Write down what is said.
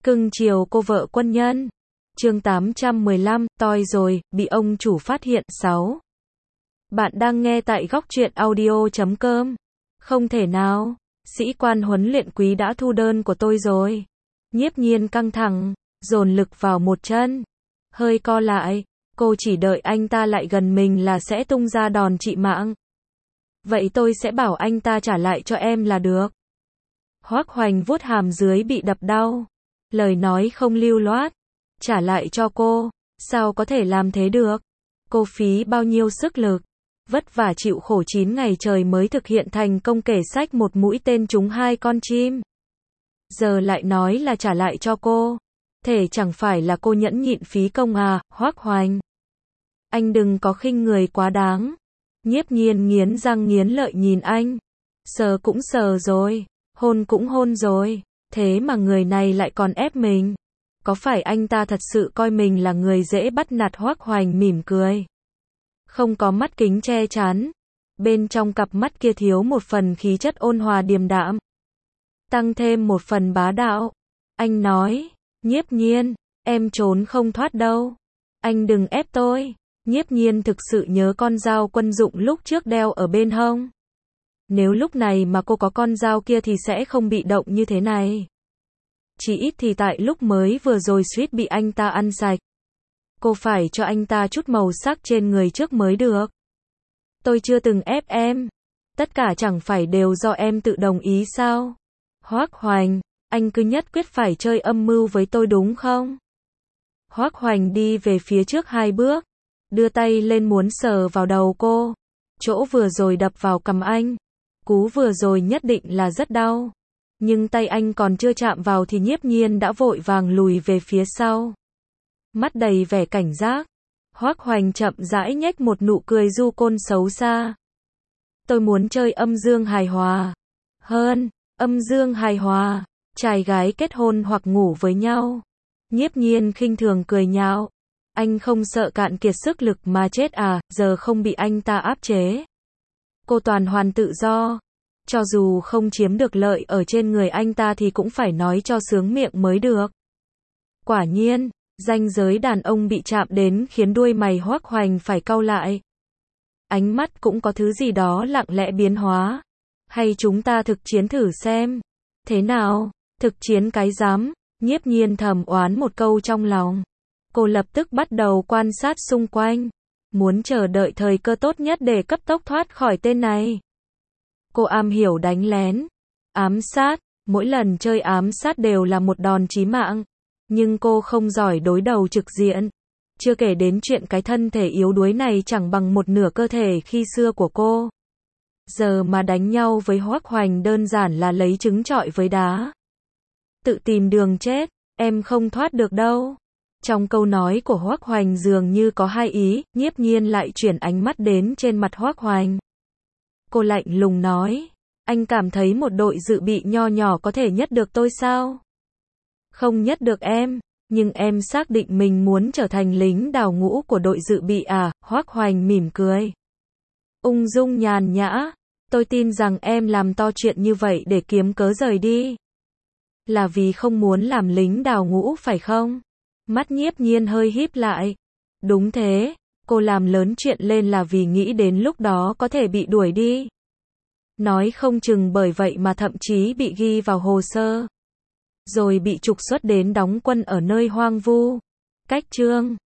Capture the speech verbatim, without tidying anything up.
Cưng chiều cô vợ quân nhân. Chương tám trăm mười lăm, toi rồi, bị ông chủ phát hiện. sáu. Bạn đang nghe tại góc truyện audio chấm com. Không thể nào, sĩ quan huấn luyện quý đã thu đơn của tôi rồi. Nhiếp Nhiên căng thẳng, dồn lực vào một chân. Hơi co lại, cô chỉ đợi anh ta lại gần mình là sẽ tung ra đòn trị mạng. Vậy tôi sẽ bảo anh ta trả lại cho em là được. Hoắc Hoành vuốt hàm dưới bị đập đau. Lời nói không lưu loát. Trả lại cho cô, sao có thể làm thế được? Cô phí bao nhiêu sức lực, vất vả chịu khổ chín ngày trời mới thực hiện thành công kể sách một mũi tên trúng hai con chim. Giờ lại nói là trả lại cho cô. Thể chẳng phải là cô nhẫn nhịn phí công à, Hoắc Hoành. Anh đừng có khinh người quá đáng. Nhiếp Nhiên nghiến răng nghiến lợi nhìn anh. Sờ cũng sờ rồi, hôn cũng hôn rồi, thế mà người này lại còn ép mình. Có phải anh ta thật sự coi mình là người dễ bắt nạt? Hoắc Hoành mỉm cười. Không có mắt kính che chắn. Bên trong cặp mắt kia thiếu một phần khí chất ôn hòa điềm đạm. Tăng thêm một phần bá đạo. Anh nói, Nhiếp Nhiên, em trốn không thoát đâu. Anh đừng ép tôi. Nhiếp Nhiên thực sự nhớ con dao quân dụng lúc trước đeo ở bên hông. Nếu lúc này mà cô có con dao kia thì sẽ không bị động như thế này. Chỉ ít thì tại lúc mới vừa rồi suýt bị anh ta ăn sạch. Cô phải cho anh ta chút màu sắc trên người trước mới được. Tôi chưa từng ép em. Tất cả chẳng phải đều do em tự đồng ý sao? Hoắc Hoành, anh cứ nhất quyết phải chơi âm mưu với tôi đúng không? Hoắc Hoành đi về phía trước hai bước, đưa tay lên muốn sờ vào đầu cô. Chỗ vừa rồi đập vào cằm anh. Cú vừa rồi nhất định là rất đau. Nhưng tay anh còn chưa chạm vào thì Nhiếp Nhiên đã vội vàng lùi về phía sau. Mắt đầy vẻ cảnh giác. Hoắc Hoành chậm rãi nhếch một nụ cười du côn xấu xa. Tôi muốn chơi âm dương hài hòa. Hơn, âm dương hài hòa, trai gái kết hôn hoặc ngủ với nhau. Nhiếp Nhiên khinh thường cười nhạo. Anh không sợ cạn kiệt sức lực mà chết à, giờ không bị anh ta áp chế. Cô toàn hoàn tự do. Cho dù không chiếm được lợi ở trên người anh ta thì cũng phải nói cho sướng miệng mới được. Quả nhiên, ranh giới đàn ông bị chạm đến khiến đuôi mày Hoắc Hoành phải cau lại. Ánh mắt cũng có thứ gì đó lặng lẽ biến hóa. Hay chúng ta thực chiến thử xem. Thế nào? Thực chiến cái rắm? Nhiếp Nhiên thầm oán một câu trong lòng. Cô lập tức bắt đầu quan sát xung quanh. Muốn chờ đợi thời cơ tốt nhất để cấp tốc thoát khỏi tên này. Cô am hiểu đánh lén, ám sát, mỗi lần chơi ám sát đều là một đòn chí mạng. Nhưng cô không giỏi đối đầu trực diện. Chưa kể đến chuyện cái thân thể yếu đuối này chẳng bằng một nửa cơ thể khi xưa của cô. Giờ mà đánh nhau với Hoắc Hoành đơn giản là lấy trứng trọi với đá. Tự tìm đường chết, em không thoát được đâu. Trong câu nói của Hoắc Hoành dường như có hai ý, Nhiếp Nhiên lại chuyển ánh mắt đến trên mặt Hoắc Hoành. Cô lạnh lùng nói, anh cảm thấy một đội dự bị nho nhỏ có thể nhất được tôi sao? Không nhất được em, nhưng em xác định mình muốn trở thành lính đào ngũ của đội dự bị à? Hoắc Hoành mỉm cười. Ung dung nhàn nhã, tôi tin rằng em làm to chuyện như vậy để kiếm cớ rời đi. Là vì không muốn làm lính đào ngũ phải không? Mắt Nhiếp Nhiên hơi híp lại. Đúng thế. Cô làm lớn chuyện lên là vì nghĩ đến lúc đó có thể bị đuổi đi. Nói không chừng bởi vậy mà thậm chí bị ghi vào hồ sơ. Rồi bị trục xuất đến đóng quân ở nơi hoang vu. Cách chương